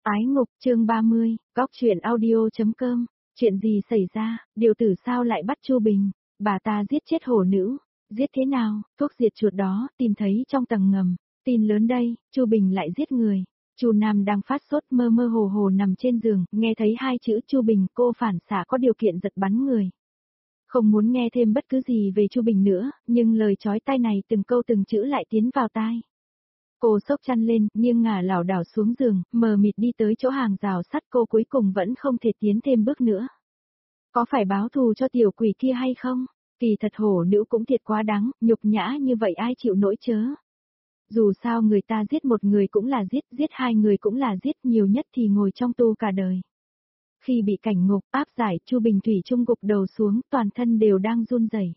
Ái ngục chương 30, góc truyện audio.com, chuyện gì xảy ra, điều tử sao lại bắt Chu Bình, bà ta giết chết hổ nữ, giết thế nào, thuốc diệt chuột đó, tìm thấy trong tầng ngầm, tin lớn đây, Chu Bình lại giết người. Chu Nam đang phát sốt mơ mơ hồ hồ nằm trên giường, nghe thấy hai chữ Chu Bình, cô phản xạ có điều kiện giật bắn người. Không muốn nghe thêm bất cứ gì về Chu Bình nữa, nhưng lời chói tai này từng câu từng chữ lại tiến vào tai. Cô xốc chăn lên, nghiêng ngả lảo đảo xuống giường, mờ mịt đi tới chỗ hàng rào sắt, cô cuối cùng vẫn không thể tiến thêm bước nữa. Có phải báo thù cho tiểu quỷ kia hay không? Kỳ thật hổ nữ cũng thiệt quá đáng, nhục nhã như vậy ai chịu nổi chớ. Dù sao người ta giết một người cũng là giết, giết hai người cũng là giết, nhiều nhất thì ngồi trong tù cả đời. Khi bị cảnh ngục áp giải, Chu Bình thủy chung gục đầu xuống, toàn thân đều đang run rẩy.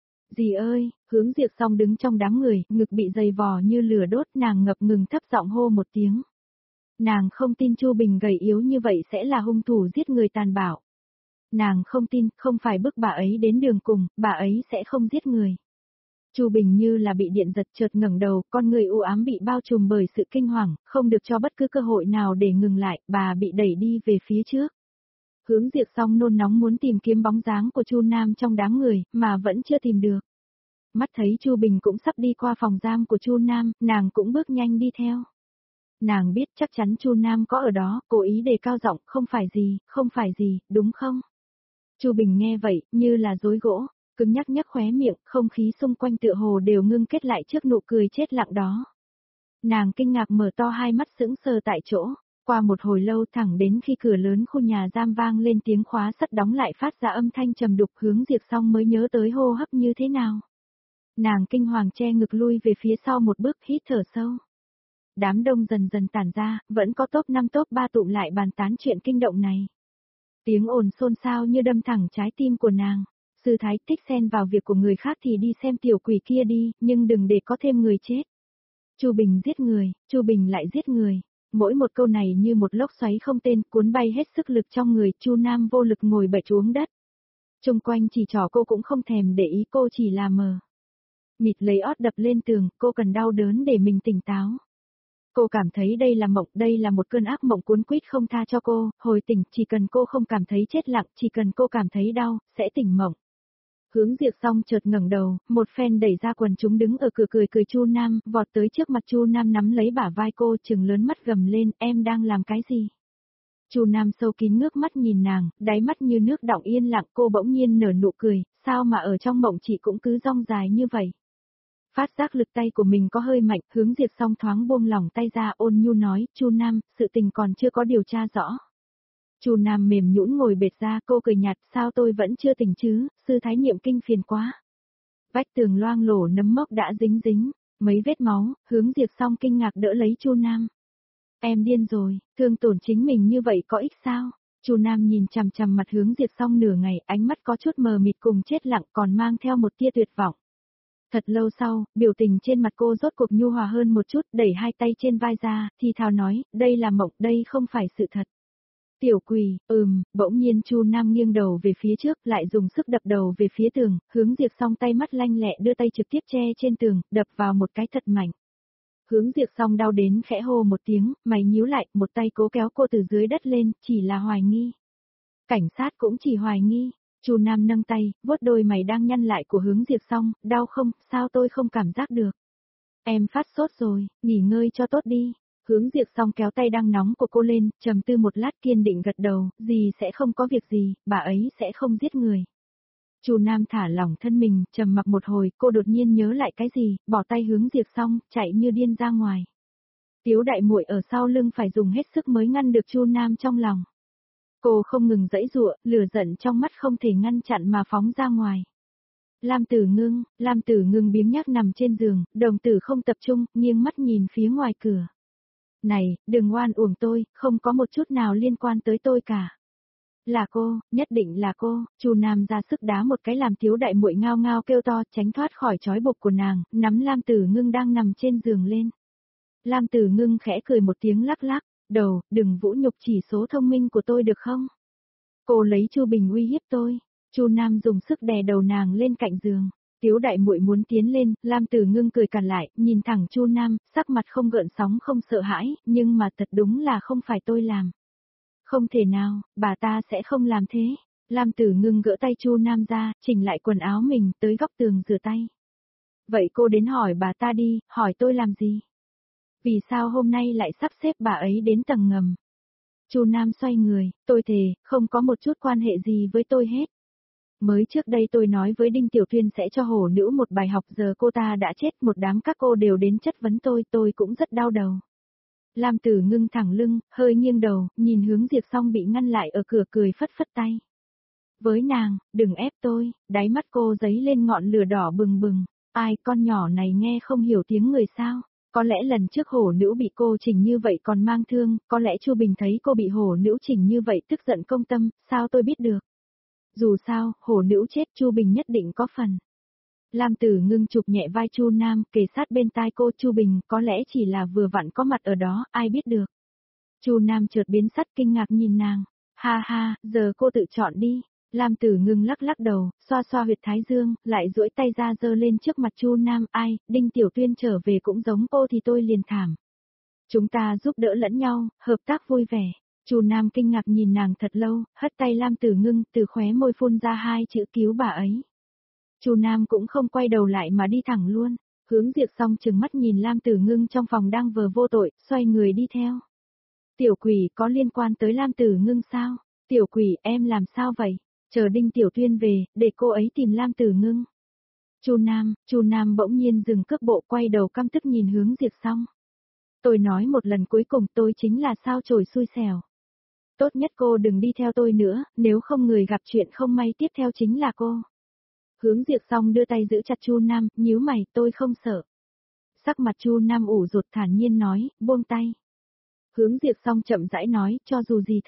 Dì ơi, Hướng Diệp Song đứng trong đám người, ngực bị dày vò như lửa đốt, nàng ngập ngừng thấp giọng hô một tiếng. Nàng không tin Chu Bình gầy yếu như vậy sẽ là hung thủ giết người tàn bạo. Nàng không tin, không phải bức bà ấy đến đường cùng, bà ấy sẽ không giết người. Chu Bình như là bị điện giật, chợt ngẩng đầu, con người u ám bị bao trùm bởi sự kinh hoàng, không được cho bất cứ cơ hội nào để ngừng lại, bà bị đẩy đi về phía trước. Hướng Diệp Song nôn nóng muốn tìm kiếm bóng dáng của Chu Nam trong đám người, mà vẫn chưa tìm được. Mắt thấy Chu Bình cũng sắp đi qua phòng giam của Chu Nam, nàng cũng bước nhanh đi theo. Nàng biết chắc chắn Chu Nam có ở đó, cố ý đề cao giọng, không phải gì, đúng không? Chu Bình nghe vậy, như là dối gỗ, cứng nhắc nhắc khóe miệng, không khí xung quanh tựa hồ đều ngưng kết lại trước nụ cười chết lặng đó. Nàng kinh ngạc mở to hai mắt sững sờ tại chỗ, qua một hồi lâu thẳng đến khi cửa lớn khu nhà giam vang lên tiếng khóa sắt đóng lại phát ra âm thanh trầm đục, Hướng Diệp Song mới nhớ tới hô hấp như thế nào. Nàng kinh hoàng che ngực lui về phía sau một bước, hít thở sâu. Đám đông dần dần tản ra, vẫn có top 5 top 3 tụm lại bàn tán chuyện kinh động này. Tiếng ồn xôn xao như đâm thẳng trái tim của nàng. Sư thái thích xen vào việc của người khác thì đi xem tiểu quỷ kia đi, nhưng đừng để có thêm người chết. Chu Bình giết người, Chu Bình lại giết người. Mỗi một câu này như một lốc xoáy không tên, cuốn bay hết sức lực trong người. Chu Nam vô lực ngồi bệt xuống đất. Xung quanh chỉ trỏ cô cũng không thèm để ý, cô chỉ là mờ mịt lấy ót đập lên tường, cô cần đau đớn để mình tỉnh táo. Cô cảm thấy đây là mộng, đây là một cơn ác mộng cuốn quýt không tha cho cô, hồi tỉnh, chỉ cần cô không cảm thấy chết lặng, chỉ cần cô cảm thấy đau, sẽ tỉnh mộng. Hướng Diệp Song chợt ngẩng đầu, một phen đẩy ra quần chúng đứng ở cửa cười Chu Nam, vọt tới trước mặt Chu Nam nắm lấy bả vai cô, trừng lớn mắt gầm lên, em đang làm cái gì? Chu Nam sâu kín ngước mắt nhìn nàng, đáy mắt như nước đọng yên lặng, cô bỗng nhiên nở nụ cười, sao mà ở trong mộng chị cũng cứ rong dài như vậy? Phát giác lực tay của mình có hơi mạnh, Hướng Diệp Song thoáng buông lỏng tay ra, ôn nhu nói, Chu Nam, sự tình còn chưa có điều tra rõ. Chu Nam mềm nhũn ngồi bệt ra, cô cười nhạt, sao tôi vẫn chưa tỉnh chứ, sư thái niệm kinh phiền quá. Vách tường loang lổ nấm mốc đã dính, mấy vết máu, Hướng Diệp Song kinh ngạc đỡ lấy Chu Nam. Em điên rồi, thương tổn chính mình như vậy có ích sao? Chu Nam nhìn chằm chằm mặt Hướng Diệp Song nửa ngày, ánh mắt có chút mờ mịt cùng chết lặng, còn mang theo một tia tuyệt vọng. Thật lâu sau, biểu tình trên mặt cô rốt cuộc nhu hòa hơn một chút, đẩy hai tay trên vai ra, thì thào nói, đây là mộng, đây không phải sự thật. Tiểu quỷ, bỗng nhiên Chu Nam nghiêng đầu về phía trước, lại dùng sức đập đầu về phía tường, Hướng Diệp Song tay mắt lanh lẹ đưa tay trực tiếp che trên tường, đập vào một cái thật mạnh. Hướng Diệp Song đau đến khẽ hô một tiếng, mày nhíu lại, một tay cố kéo cô từ dưới đất lên, chỉ là hoài nghi. Cảnh sát cũng chỉ hoài nghi. Chu Nam nâng tay, vuốt đôi mày đang nhăn lại của Hướng Diệp Song, đau không, sao tôi không cảm giác được. Em phát sốt rồi, nghỉ ngơi cho tốt đi. Hướng Diệp Song kéo tay đang nóng của cô lên, trầm tư một lát kiên định gật đầu, gì sẽ không có việc gì, bà ấy sẽ không giết người. Chu Nam thả lỏng thân mình, trầm mặc một hồi, cô đột nhiên nhớ lại cái gì, bỏ tay Hướng Diệp Song, chạy như điên ra ngoài. Tiếu đại muội ở sau lưng phải dùng hết sức mới ngăn được Chu Nam trong lòng. Cô không ngừng giãy giụa, lửa giận trong mắt không thể ngăn chặn mà phóng ra ngoài. Lam Tử Ngưng biếng nhác nằm trên giường, đồng tử không tập trung, nghiêng mắt nhìn phía ngoài cửa. Này, đừng oan uổng tôi, không có một chút nào liên quan tới tôi cả. Là cô, nhất định là cô. Chu Nam ra sức đá một cái làm Tiếu đại muội ngao ngao kêu to, tránh thoát khỏi trói buộc của nàng, nắm Lam Tử Ngưng đang nằm trên giường lên. Lam Tử Ngưng khẽ cười một tiếng lắc lắc. Đầu, đừng vũ nhục chỉ số thông minh của tôi được không? Cô lấy Chu Bình uy hiếp tôi. Chu Nam dùng sức đè đầu nàng lên cạnh giường. Tiếu đại muội muốn tiến lên, Lam Tử Ngưng cười cản lại, nhìn thẳng Chu Nam, sắc mặt không gợn sóng không sợ hãi, nhưng mà thật đúng là không phải tôi làm. Không thể nào, bà ta sẽ không làm thế. Lam Tử Ngưng gỡ tay Chu Nam ra, chỉnh lại quần áo mình, tới góc tường rửa tay. Vậy cô đến hỏi bà ta đi, hỏi tôi làm gì? Vì sao hôm nay lại sắp xếp bà ấy đến tầng ngầm? Chu Nam xoay người, tôi thề, không có một chút quan hệ gì với tôi hết. Mới trước đây tôi nói với Đinh Tiểu Tuyên sẽ cho hổ nữ một bài học, giờ cô ta đã chết, một đám các cô đều đến chất vấn tôi cũng rất đau đầu. Lam Tử Ngưng thẳng lưng, hơi nghiêng đầu, nhìn hướng Diệp Song bị ngăn lại ở cửa cười phất phất tay. Với nàng, đừng ép tôi, đáy mắt cô giấy lên ngọn lửa đỏ bừng bừng. Ai, con nhỏ này nghe không hiểu tiếng người sao? Có lẽ lần trước hổ nữ bị cô chỉnh như vậy còn mang thương, có lẽ Chu Bình thấy cô bị hổ nữ chỉnh như vậy tức giận công tâm, sao tôi biết được? Dù sao, hổ nữ chết Chu Bình nhất định có phần. Lam Tử Ngưng chụp nhẹ vai Chu Nam, kề sát bên tai cô. Chu Bình có lẽ chỉ là vừa vặn có mặt ở đó, ai biết được. Chu Nam chợt biến sắc kinh ngạc nhìn nàng. Ha ha, giờ cô tự chọn đi. Lam Tử Ngưng lắc lắc đầu, xoa xoa huyệt thái dương, lại duỗi tay ra giơ lên trước mặt Chu Nam. Ai, Đinh Tiểu Tuyên trở về cũng giống cô thì tôi liền thảm. Chúng ta giúp đỡ lẫn nhau, hợp tác vui vẻ. Chu Nam kinh ngạc nhìn nàng thật lâu, hất tay Lam Tử Ngưng, từ khóe môi phun ra hai chữ cứu bà ấy. Chu Nam cũng không quay đầu lại mà đi thẳng luôn. Hướng Diệp Song trừng mắt nhìn Lam Tử Ngưng trong phòng đang vờ vô tội, xoay người đi theo. Tiểu quỷ có liên quan tới Lam Tử Ngưng sao? Tiểu quỷ em làm sao vậy? Chờ Đinh Tiểu Tuyên về, để cô ấy tìm Lam Tử Ngưng. Chu Nam bỗng nhiên dừng cước bộ, quay đầu căm tức nhìn hướng Diệp Song. Tôi nói một lần cuối cùng, tôi chính là sao chổi xui xẻo. Tốt nhất cô đừng đi theo tôi nữa, nếu không người gặp chuyện không may tiếp theo chính là cô. Hướng Diệp Song đưa tay giữ chặt Chu Nam, nhíu mày, tôi không sợ. Sắc mặt Chu Nam ủ rột thản nhiên nói, buông tay. Hướng Diệp Song chậm rãi nói, cho dù gì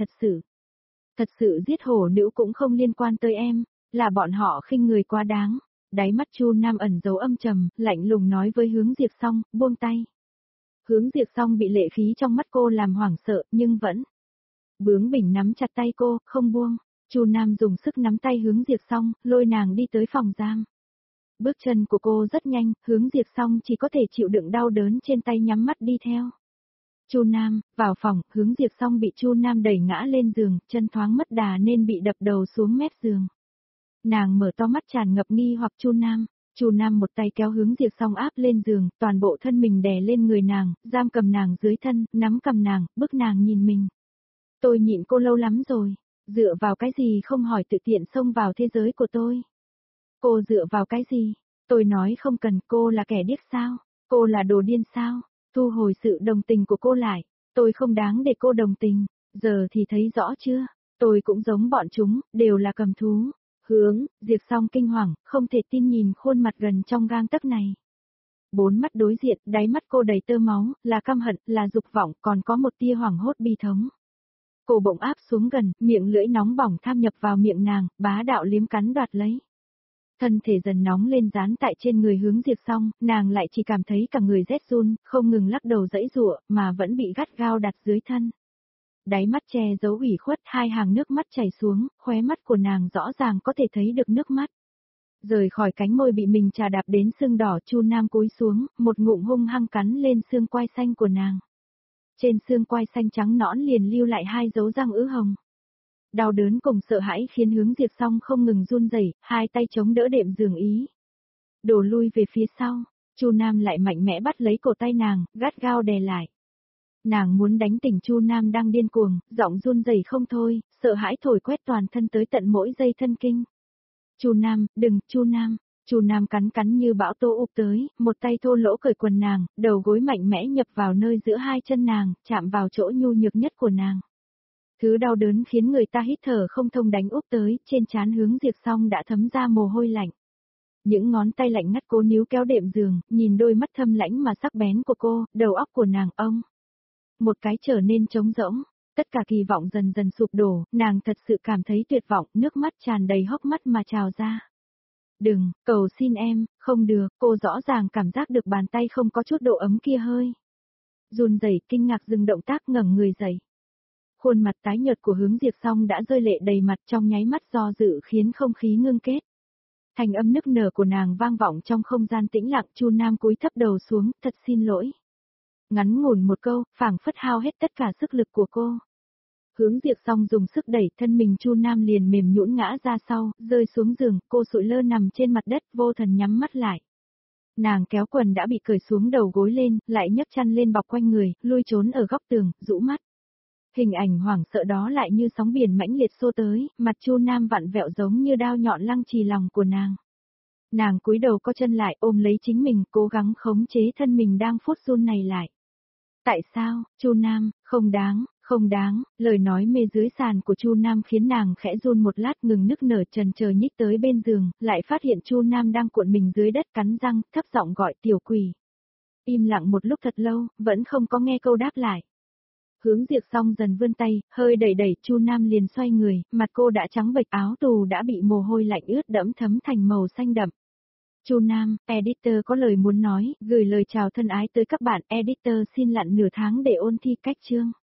thật sự giết hổ nữ cũng không liên quan tới em, là bọn họ khinh người quá đáng. Đáy mắt Chu Nam ẩn dấu âm trầm, lạnh lùng nói với Hướng Diệp Song, buông tay. Hướng Diệp Song bị lệ khí trong mắt cô làm hoảng sợ, nhưng vẫn bướng bỉnh nắm chặt tay cô, không buông. Chu Nam dùng sức nắm tay Hướng Diệp Song, lôi nàng đi tới phòng giam. Bước chân của cô rất nhanh, Hướng Diệp Song chỉ có thể chịu đựng đau đớn trên tay nhắm mắt đi theo. Chu Nam, vào phòng, Hướng Diệp Song bị Chu Nam đẩy ngã lên giường, chân thoáng mất đà nên bị đập đầu xuống mép giường. Nàng mở to mắt tràn ngập nghi hoặc Chu Nam một tay kéo Hướng Diệp Song áp lên giường, toàn bộ thân mình đè lên người nàng, giam cầm nàng dưới thân, nắm cầm nàng, bức nàng nhìn mình. Tôi nhịn cô lâu lắm rồi, dựa vào cái gì không hỏi tự tiện xông vào thế giới của tôi. Cô dựa vào cái gì? Tôi nói không cần, cô là kẻ điếc sao? Cô là đồ điên sao? Thu hồi sự đồng tình của cô lại, tôi không đáng để cô đồng tình, giờ thì thấy rõ chưa? Tôi cũng giống bọn chúng, đều là cầm thú. Diệp Song kinh hoàng, không thể tin nhìn khuôn mặt gần trong gang tấc này. Bốn mắt đối diện, đáy mắt cô đầy tơ máu, là căm hận, là dục vọng, còn có một tia hoảng hốt bi thống. Cô bỗng áp xuống gần, miệng lưỡi nóng bỏng tham nhập vào miệng nàng, bá đạo liếm cắn đoạt lấy. Thân thể dần nóng lên dán tại trên người Hướng Diệp Song, nàng lại chỉ cảm thấy cả người rét run, không ngừng lắc đầu giãy giụa, mà vẫn bị gắt gao đặt dưới thân. Đáy mắt che giấu ủy khuất, hai hàng nước mắt chảy xuống, khóe mắt của nàng rõ ràng có thể thấy được nước mắt. Rời khỏi cánh môi bị mình chà đạp đến sưng đỏ, Chu Nam cúi xuống, một ngụm hung hăng cắn lên xương quai xanh của nàng. Trên xương quai xanh trắng nõn liền lưu lại hai dấu răng ứ hồng. Đau đớn cùng sợ hãi khiến Hướng Diệp Song không ngừng run rẩy, hai tay chống đỡ đệm giường ý. Đổ lui về phía sau, Chu Nam lại mạnh mẽ bắt lấy cổ tay nàng, gắt gao đè lại. Nàng muốn đánh tỉnh Chu Nam đang điên cuồng, giọng run rẩy không thôi, sợ hãi thổi quét toàn thân tới tận mỗi dây thân kinh. Chu Nam, đừng, Chu Nam. Chu Nam cắn cắn như bão tố ùp tới, một tay thô lỗ cởi quần nàng, đầu gối mạnh mẽ nhập vào nơi giữa hai chân nàng, chạm vào chỗ nhu nhược nhất của nàng. Thứ đau đớn khiến người ta hít thở không thông đánh úp tới, trên trán Hướng Diệp Song đã thấm ra mồ hôi lạnh. Những ngón tay lạnh ngắt cố níu kéo đệm giường, nhìn đôi mắt thâm lãnh mà sắc bén của cô, đầu óc của nàng một cái trở nên trống rỗng, tất cả kỳ vọng dần dần sụp đổ, nàng thật sự cảm thấy tuyệt vọng, nước mắt tràn đầy hốc mắt mà trào ra. Đừng, cầu xin em, không được, cô rõ ràng cảm giác được bàn tay không có chút độ ấm kia hơi. Run rẩy kinh ngạc dừng động tác ngẩng người dậy. Khuôn mặt tái nhợt của Hướng Diệp Song đã rơi lệ đầy mặt trong nháy mắt do dự khiến không khí ngưng kết. Thanh âm nức nở của nàng vang vọng trong không gian tĩnh lặng, Chu Nam cúi thấp đầu xuống, thật xin lỗi. Ngắn ngủn một câu, phảng phất hao hết tất cả sức lực của cô. Hướng Diệp Song dùng sức đẩy, thân mình Chu Nam liền mềm nhũn ngã ra sau, rơi xuống giường, cô sụi lơ nằm trên mặt đất, vô thần nhắm mắt lại. Nàng kéo quần đã bị cởi xuống đầu gối lên, lại nhấc chăn lên bọc quanh người, lui trốn ở góc tường, rũ mắt. Hình ảnh hoảng sợ đó lại như sóng biển mãnh liệt xô tới, mặt Chu Nam vặn vẹo giống như đao nhọn lăng trì lòng của nàng. Nàng cúi đầu co chân lại, ôm lấy chính mình, cố gắng khống chế thân mình đang phút run này lại. Tại sao, Chu Nam, không đáng, lời nói mê dưới sàn của Chu Nam khiến nàng khẽ run một lát, ngừng nức nở, trần chờ nhích tới bên giường, lại phát hiện Chu Nam đang cuộn mình dưới đất, cắn răng, thấp giọng gọi tiểu quỷ. Im lặng một lúc thật lâu, vẫn không có nghe câu đáp lại. Hướng Diệp Song dần vươn tay, hơi đẩy Chu Nam liền xoay người, mặt cô đã trắng bệch, áo tù đã bị mồ hôi lạnh ướt đẫm thấm thành màu xanh đậm. Chu Nam, editor có lời muốn nói, gửi lời chào thân ái tới các bạn, editor xin lặn nửa tháng để ôn thi cách chương.